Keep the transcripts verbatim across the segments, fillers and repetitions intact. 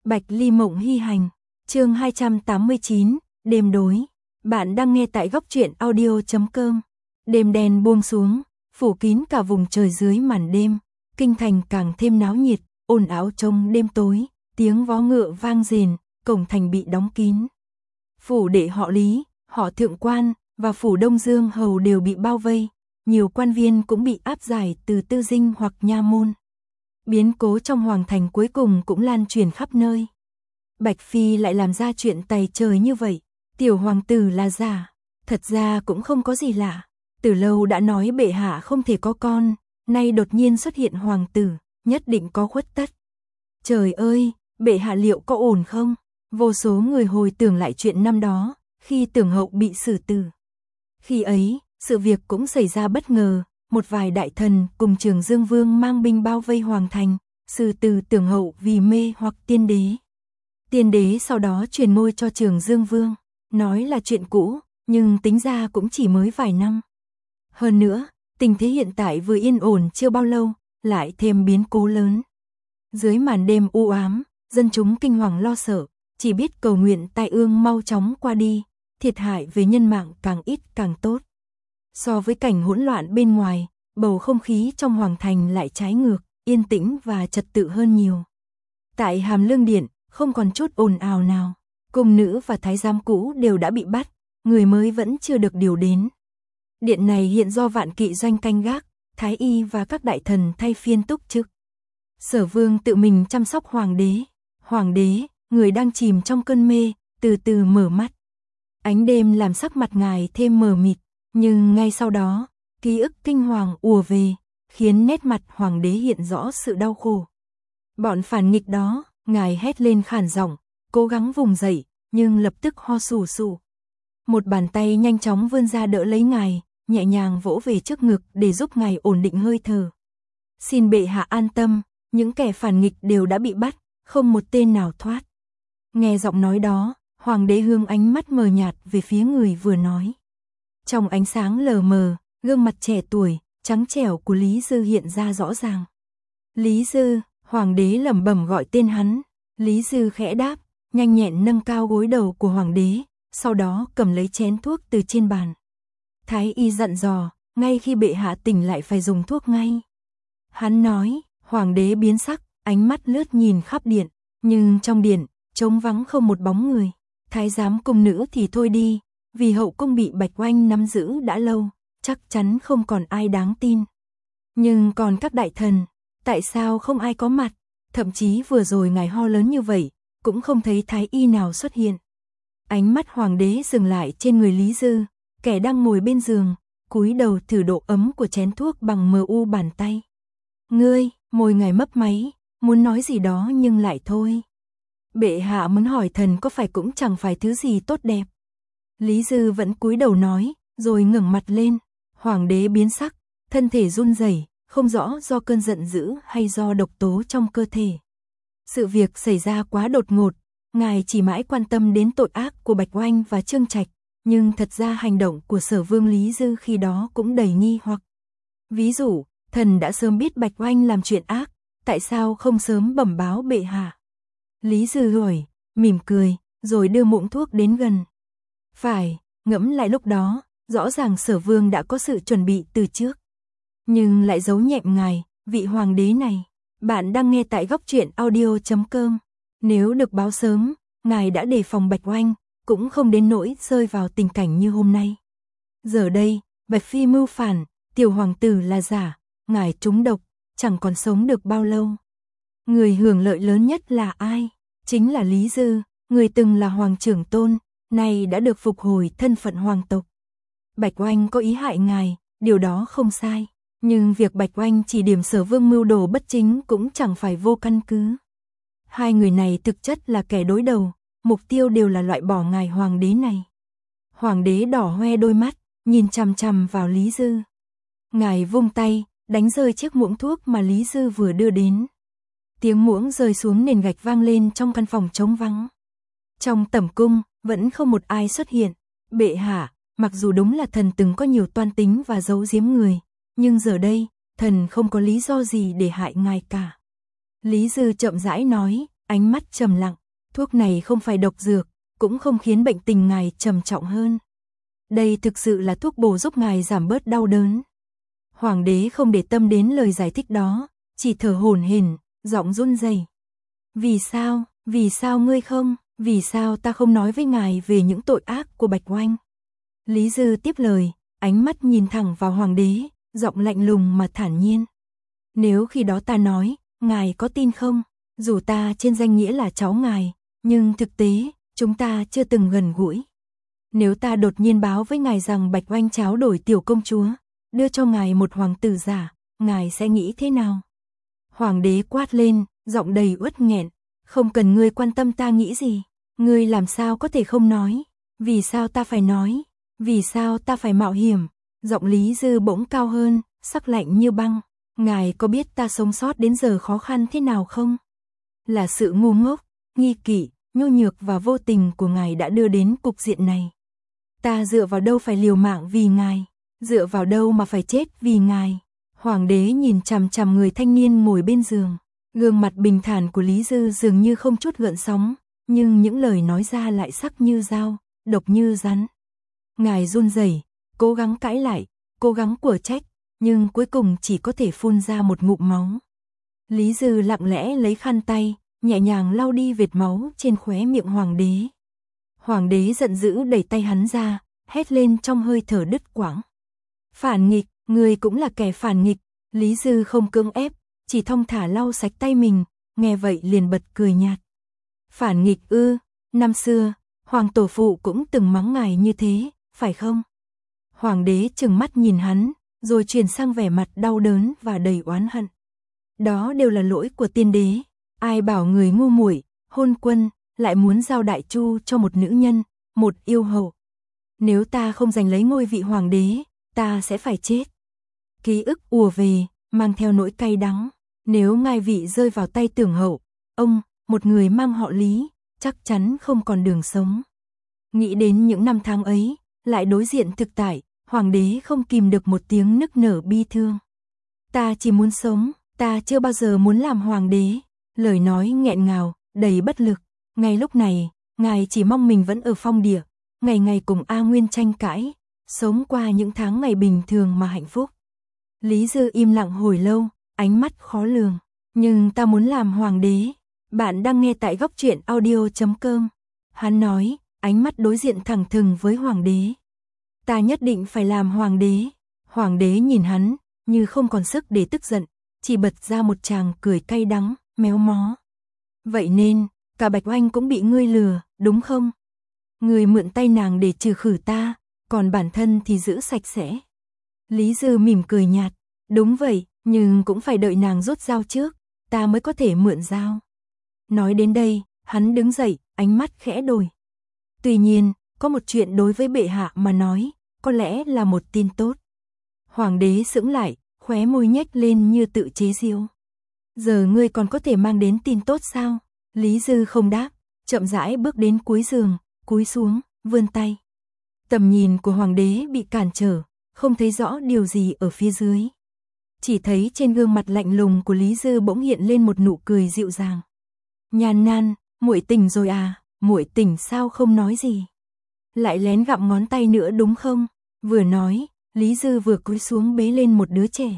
Bạch Ly Mộng Hy Hành, chương hai trăm tám mươi chín, đêm đối. Bạn đang nghe tại góc truyện audio chấm com. Đêm đen buông xuống, phủ kín cả vùng trời dưới màn đêm, kinh thành càng thêm náo nhiệt, ồn ào trong đêm tối, tiếng vó ngựa vang rền, cổng thành bị đóng kín. Phủ đệ họ Lý, họ Thượng Quan và phủ Đông Dương hầu đều bị bao vây, nhiều quan viên cũng bị áp giải từ tư dinh hoặc nha môn. Biến cố trong hoàng thành cuối cùng cũng lan truyền khắp nơi. Bạch Phi lại làm ra chuyện tày trời như vậy, tiểu hoàng tử là giả, thật ra cũng không có gì lạ, từ lâu đã nói bệ hạ không thể có con, nay đột nhiên xuất hiện hoàng tử, nhất định có khuất tất. Trời ơi, bệ hạ liệu có ổn không? Vô số người hồi tưởng lại chuyện năm đó, khi Tưởng Hậu bị xử tử. Khi ấy, sự việc cũng xảy ra bất ngờ, một vài đại thần cùng Trường Dương Vương mang binh bao vây hoàng thành, xử tử Tưởng Hậu vì mê hoặc tiên đế. Tiên đế sau đó truyền ngôi cho Trường Dương Vương, nói là chuyện cũ, nhưng tính ra cũng chỉ mới vài năm. Hơn nữa, tình thế hiện tại vừa yên ổn chưa bao lâu, lại thêm biến cố lớn. Dưới màn đêm u ám, dân chúng kinh hoàng lo sợ, chỉ biết cầu nguyện tai ương mau chóng qua đi, thiệt hại về nhân mạng càng ít càng tốt. So với cảnh hỗn loạn bên ngoài, bầu không khí trong hoàng thành lại trái ngược, yên tĩnh và trật tự hơn nhiều. Tại Hàm Lương Điện, không còn chút ồn ào nào, cung nữ và thái giám cũ đều đã bị bắt, người mới vẫn chưa được điều đến. Điện này hiện do Vạn Kỵ Doanh canh gác, thái y và các đại thần thay phiên túc trực. Sở Vương tự mình chăm sóc hoàng đế. Hoàng đế, người đang chìm trong cơn mê, từ từ mở mắt. Ánh đêm làm sắc mặt ngài thêm mờ mịt, nhưng ngay sau đó, ký ức kinh hoàng ùa về, khiến nét mặt hoàng đế hiện rõ sự đau khổ. Bọn phản nghịch đó, ngài hét lên khản giọng, cố gắng vùng dậy, nhưng lập tức ho sù sù. Một bàn tay nhanh chóng vươn ra đỡ lấy ngài, nhẹ nhàng vỗ về trước ngực để giúp ngài ổn định hơi thở. Xin bệ hạ an tâm, những kẻ phản nghịch đều đã bị bắt, không một tên nào thoát. Nghe giọng nói đó, hoàng đế hướng ánh mắt mờ nhạt về phía người vừa nói. Trong ánh sáng lờ mờ, gương mặt trẻ tuổi, trắng trẻo của Lý Dư hiện ra rõ ràng. Lý Dư, hoàng đế lẩm bẩm gọi tên hắn. Lý Dư khẽ đáp, nhanh nhẹn nâng cao gối đầu của hoàng đế, sau đó cầm lấy chén thuốc từ trên bàn. Thái y dặn dò, ngay khi bệ hạ tỉnh lại phải dùng thuốc ngay. Hắn nói, hoàng đế biến sắc, ánh mắt lướt nhìn khắp điện, nhưng trong điện, trống vắng không một bóng người. Thái giám cung nữ thì thôi đi, vì hậu cung bị Bạch Oanh nắm giữ đã lâu, chắc chắn không còn ai đáng tin. Nhưng còn các đại thần, tại sao không ai có mặt? Thậm chí vừa rồi ngài ho lớn như vậy, cũng không thấy thái y nào xuất hiện. Ánh mắt hoàng đế dừng lại trên người Lý Dư, kẻ đang ngồi bên giường, cúi đầu thử độ ấm của chén thuốc bằng mờ u bàn tay. Ngươi, môi ngài mấp máy, muốn nói gì đó nhưng lại thôi. Bệ hạ muốn hỏi thần có phải cũng chẳng phải thứ gì tốt đẹp. Lý Dư vẫn cúi đầu nói, rồi ngẩng mặt lên. Hoàng đế biến sắc, thân thể run rẩy, không rõ do cơn giận dữ hay do độc tố trong cơ thể. Sự việc xảy ra quá đột ngột, ngài chỉ mãi quan tâm đến tội ác của Bạch Oanh và Trương Trạch, nhưng thật ra hành động của Sở Vương Lý Dư khi đó cũng đầy nghi hoặc. Ví dụ, thần đã sớm biết Bạch Oanh làm chuyện ác, tại sao không sớm bẩm báo bệ hạ? Lý Dư hỏi, mỉm cười, rồi đưa muỗng thuốc đến gần. Phải, ngẫm lại lúc đó, rõ ràng Sở Vương đã có sự chuẩn bị từ trước. Nhưng lại giấu nhẹm ngài, vị hoàng đế này. Bạn đang nghe tại góc truyện audio chấm com. Nếu được báo sớm, ngài đã đề phòng Bạch Oanh, cũng không đến nỗi rơi vào tình cảnh như hôm nay. Giờ đây, Bạch Phi mưu phản, tiểu hoàng tử là giả, ngài trúng độc, chẳng còn sống được bao lâu. Người hưởng lợi lớn nhất là ai? Chính là Lý Dư, người từng là hoàng trưởng tôn, nay đã được phục hồi thân phận hoàng tộc. Bạch Oanh có ý hại ngài, điều đó không sai, nhưng việc Bạch Oanh chỉ điểm Sở Vương mưu đồ bất chính cũng chẳng phải vô căn cứ. Hai người này thực chất là kẻ đối đầu, mục tiêu đều là loại bỏ ngài hoàng đế này. Hoàng đế đỏ hoe đôi mắt, nhìn chằm chằm vào Lý Dư. Ngài vung tay, đánh rơi chiếc muỗng thuốc mà Lý Dư vừa đưa đến. Tiếng muỗng rơi xuống nền gạch vang lên trong căn phòng trống vắng. Trong tẩm cung, vẫn không một ai xuất hiện. Bệ hạ, mặc dù đúng là thần từng có nhiều toan tính và giấu giếm người, nhưng giờ đây, thần không có lý do gì để hại ngài cả. Lý Dư chậm rãi nói, ánh mắt trầm lặng, thuốc này không phải độc dược, cũng không khiến bệnh tình ngài trầm trọng hơn. Đây thực sự là thuốc bổ giúp ngài giảm bớt đau đớn. Hoàng đế không để tâm đến lời giải thích đó, chỉ thở hổn hển, giọng run rẩy. Vì sao, vì sao ngươi không, vì sao ta không nói với ngài về những tội ác của Bạch Oanh? Lý Dư tiếp lời, ánh mắt nhìn thẳng vào hoàng đế, giọng lạnh lùng mà thản nhiên. Nếu khi đó ta nói, ngài có tin không? Dù ta trên danh nghĩa là cháu ngài, nhưng thực tế, chúng ta chưa từng gần gũi. Nếu ta đột nhiên báo với ngài rằng Bạch Oanh tráo đổi tiểu công chúa, đưa cho ngài một hoàng tử giả, ngài sẽ nghĩ thế nào? Hoàng đế quát lên, giọng đầy uất nghẹn, không cần ngươi quan tâm ta nghĩ gì, ngươi làm sao có thể không nói, vì sao ta phải nói, vì sao ta phải mạo hiểm? Giọng Lý Dư bỗng cao hơn, sắc lạnh như băng, ngài có biết ta sống sót đến giờ khó khăn thế nào không? Là sự ngu ngốc, nghi kỵ, nhu nhược và vô tình của ngài đã đưa đến cục diện này. Ta dựa vào đâu phải liều mạng vì ngài, dựa vào đâu mà phải chết vì ngài? Hoàng đế nhìn chằm chằm người thanh niên ngồi bên giường, gương mặt bình thản của Lý Dư dường như không chút gợn sóng, nhưng những lời nói ra lại sắc như dao, độc như rắn. Ngài run rẩy, cố gắng cãi lại, cố gắng của trách, nhưng cuối cùng chỉ có thể phun ra một ngụm máu. Lý Dư lặng lẽ lấy khăn tay, nhẹ nhàng lau đi vệt máu trên khóe miệng hoàng đế. Hoàng đế giận dữ đẩy tay hắn ra, hét lên trong hơi thở đứt quãng. Phản nghịch, người cũng là kẻ phản nghịch. Lý Dư không cưỡng ép, chỉ thong thả lau sạch tay mình, nghe vậy liền bật cười nhạt. Phản nghịch ư, năm xưa, hoàng tổ phụ cũng từng mắng ngài như thế, phải không? Hoàng đế trừng mắt nhìn hắn, rồi chuyển sang vẻ mặt đau đớn và đầy oán hận. Đó đều là lỗi của tiên đế, ai bảo người ngu muội, hôn quân, lại muốn giao đại chu cho một nữ nhân, một yêu hậu. Nếu ta không giành lấy ngôi vị hoàng đế, ta sẽ phải chết. Ký ức ùa về, mang theo nỗi cay đắng. Nếu ngai vị rơi vào tay Tưởng hậu, ông, một người mang họ Lý, chắc chắn không còn đường sống. Nghĩ đến những năm tháng ấy, lại đối diện thực tại, hoàng đế không kìm được một tiếng nức nở bi thương. Ta chỉ muốn sống, ta chưa bao giờ muốn làm hoàng đế. Lời nói nghẹn ngào, đầy bất lực. Ngay lúc này, ngài chỉ mong mình vẫn ở phong địa, ngày ngày cùng A Nguyên tranh cãi, sống qua những tháng ngày bình thường mà hạnh phúc. Lý Dư im lặng hồi lâu, ánh mắt khó lường. Nhưng ta muốn làm hoàng đế. Bạn đang nghe tại góc truyện audio chấm com. Hắn nói, ánh mắt đối diện thẳng thừng với hoàng đế. Ta nhất định phải làm hoàng đế. Hoàng đế nhìn hắn, như không còn sức để tức giận, chỉ bật ra một tràng cười cay đắng, méo mó. Vậy nên, cả Bạch Oanh cũng bị ngươi lừa, đúng không? Ngươi mượn tay nàng để trừ khử ta, còn bản thân thì giữ sạch sẽ. Lý Dư mỉm cười nhạt, đúng vậy, nhưng cũng phải đợi nàng rút dao trước, ta mới có thể mượn dao. Nói đến đây, hắn đứng dậy, ánh mắt khẽ đổi. Tuy nhiên, có một chuyện đối với bệ hạ mà nói, có lẽ là một tin tốt. Hoàng đế sững lại, khóe môi nhếch lên như tự chế giễu. Giờ ngươi còn có thể mang đến tin tốt sao? Lý Dư không đáp, chậm rãi bước đến cuối giường, cúi xuống, vươn tay. Tầm nhìn của hoàng đế bị cản trở, không thấy rõ điều gì ở phía dưới. Chỉ thấy trên gương mặt lạnh lùng của Lý Dư bỗng hiện lên một nụ cười dịu dàng. Nhàn nan, muội tỉnh rồi à, muội tỉnh sao không nói gì? Lại lén gặm ngón tay nữa đúng không? Vừa nói, Lý Dư vừa cúi xuống bế lên một đứa trẻ.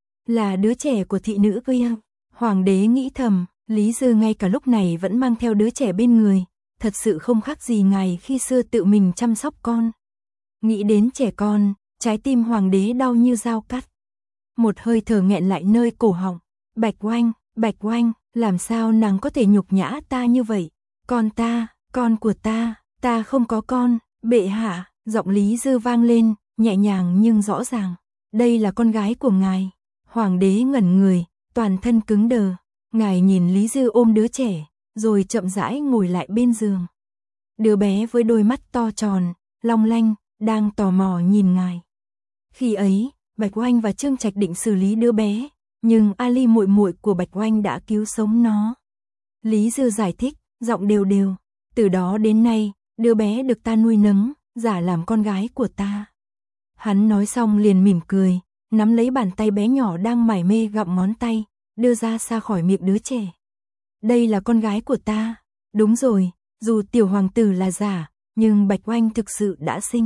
Là đứa trẻ của thị nữ kia. Hoàng đế nghĩ thầm, Lý Dư ngay cả lúc này vẫn mang theo đứa trẻ bên người, thật sự không khác gì ngày khi xưa tự mình chăm sóc con. Nghĩ đến trẻ con, trái tim hoàng đế đau như dao cắt. Một hơi thở nghẹn lại nơi cổ họng. Bạch Oanh, Bạch Oanh, làm sao nàng có thể nhục nhã ta như vậy? Con ta, con của ta, ta không có con, bệ hạ. Giọng Lý Dư vang lên, nhẹ nhàng nhưng rõ ràng. Đây là con gái của ngài. Hoàng đế ngẩn người, toàn thân cứng đờ. Ngài nhìn Lý Dư ôm đứa trẻ, rồi chậm rãi ngồi lại bên giường. Đứa bé với đôi mắt to tròn, long lanh, đang tò mò nhìn ngài. Khi ấy, Bạch Oanh và Trương Trạch định xử lý đứa bé, nhưng Ali muội muội của Bạch Oanh đã cứu sống nó. Lý Dư giải thích, giọng đều đều. Từ đó đến nay, đứa bé được ta nuôi nấng, giả làm con gái của ta. Hắn nói xong liền mỉm cười, nắm lấy bàn tay bé nhỏ đang mải mê gặm ngón tay, đưa ra xa khỏi miệng đứa trẻ. đây là con gái của ta. Đúng rồi, dù tiểu hoàng tử là giả, nhưng Bạch Oanh thực sự đã sinh.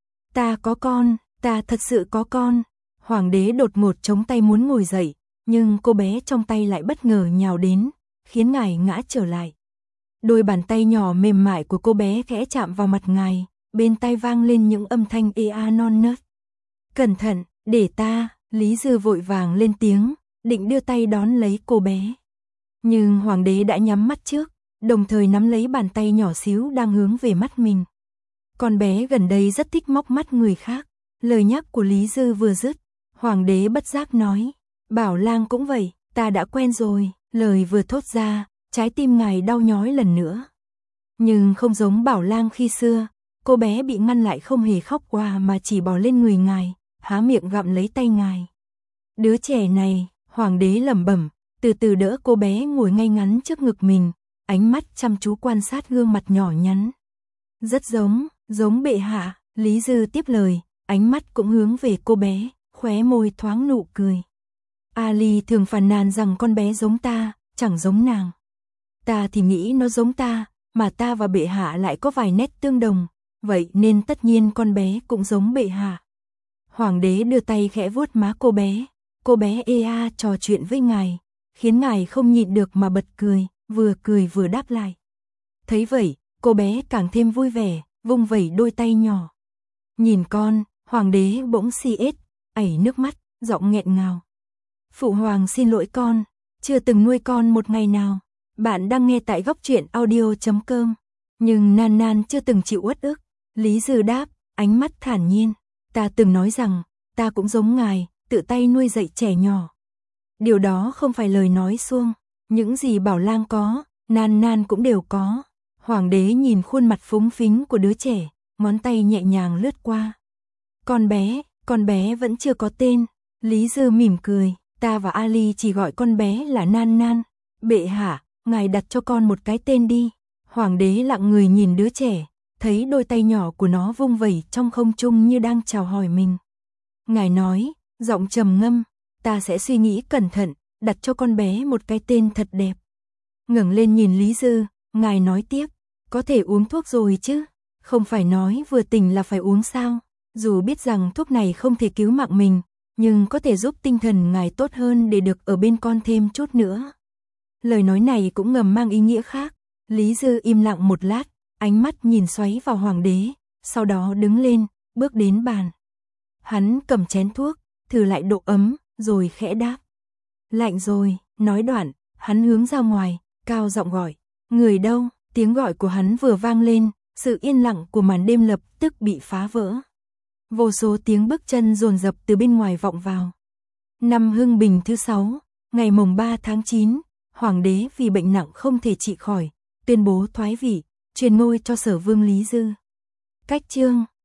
Ta có con, ta thật sự có con. Hoàng đế đột ngột chống tay muốn ngồi dậy, nhưng cô bé trong tay lại bất ngờ nhào đến, khiến ngài ngã trở lại. Đôi bàn tay nhỏ mềm mại của cô bé khẽ chạm vào mặt ngài, bên tai vang lên những âm thanh ê a non nớt. Cẩn thận, để ta, Lý Dư vội vàng lên tiếng, định đưa tay đón lấy cô bé. Nhưng hoàng đế đã nhắm mắt trước, đồng thời nắm lấy bàn tay nhỏ xíu đang hướng về mắt mình. Con bé gần đây rất thích móc mắt người khác. Lời nhắc của Lý Dư vừa dứt, hoàng đế bất giác nói, Bảo Lang cũng vậy, ta đã quen rồi. Lời vừa thốt ra, trái tim ngài đau nhói lần nữa. Nhưng không giống Bảo Lang khi xưa, cô bé bị ngăn lại không hề khóc qua mà chỉ bò lên người ngài, há miệng gặm lấy tay ngài. Đứa trẻ này, hoàng đế lẩm bẩm, từ từ đỡ cô bé ngồi ngay ngắn trước ngực mình, ánh mắt chăm chú quan sát gương mặt nhỏ nhắn. Rất giống, giống bệ hạ, Lý Dư tiếp lời, ánh mắt cũng hướng về cô bé, khóe môi thoáng nụ cười. Ali thường phàn nàn rằng con bé giống ta, chẳng giống nàng. Ta thì nghĩ nó giống ta, mà ta và bệ hạ lại có vài nét tương đồng, vậy nên tất nhiên con bé cũng giống bệ hạ. Hoàng đế đưa tay khẽ vuốt má cô bé, cô bé ê a trò chuyện với ngài, khiến ngài không nhịn được mà bật cười, vừa cười vừa đáp lại. Thấy vậy, cô bé càng thêm vui vẻ, vung vẩy đôi tay nhỏ. Nhìn con, hoàng đế bỗng si ết, ảy nước mắt, giọng nghẹn ngào. Phụ hoàng xin lỗi con, chưa từng nuôi con một ngày nào. Bạn đang nghe tại góc truyện audio chấm com. Nhưng Nan Nan chưa từng chịu uất ức. Lý Dư đáp, ánh mắt thản nhiên. Ta từng nói rằng, ta cũng giống ngài, tự tay nuôi dạy trẻ nhỏ. Điều đó không phải lời nói suông. Những gì Bảo Lang có, Nan Nan cũng đều có. Hoàng đế nhìn khuôn mặt phúng phính của đứa trẻ, ngón tay nhẹ nhàng lướt qua. Con bé, con bé vẫn chưa có tên. Lý Dư mỉm cười, ta và Ali chỉ gọi con bé là Nan Nan. Bệ hạ, ngài đặt cho con một cái tên đi. Hoàng đế lặng người nhìn đứa trẻ, thấy đôi tay nhỏ của nó vung vẩy trong không trung như đang chào hỏi mình. Ngài nói, giọng trầm ngâm, ta sẽ suy nghĩ cẩn thận, đặt cho con bé một cái tên thật đẹp. Ngẩng lên nhìn Lý Dư, ngài nói tiếp, có thể uống thuốc rồi chứ? Không phải nói vừa tỉnh là phải uống sao? Dù biết rằng thuốc này không thể cứu mạng mình, nhưng có thể giúp tinh thần ngài tốt hơn để được ở bên con thêm chút nữa. Lời nói này cũng ngầm mang ý nghĩa khác. Lý Dư im lặng một lát, ánh mắt nhìn xoáy vào hoàng đế, sau đó đứng lên, bước đến bàn. Hắn cầm chén thuốc, thử lại độ ấm, rồi khẽ đáp. Lạnh rồi, nói đoạn, hắn hướng ra ngoài, cao giọng gọi. Người đâu? Tiếng gọi của hắn vừa vang lên, sự yên lặng của màn đêm lập tức bị phá vỡ. Vô số tiếng bước chân dồn dập từ bên ngoài vọng vào. Năm Hưng Bình thứ sáu, ngày mồng ba tháng chín, hoàng đế vì bệnh nặng không thể trị khỏi, tuyên bố thoái vị, truyền ngôi cho Sở Vương Lý Dư. Cách chương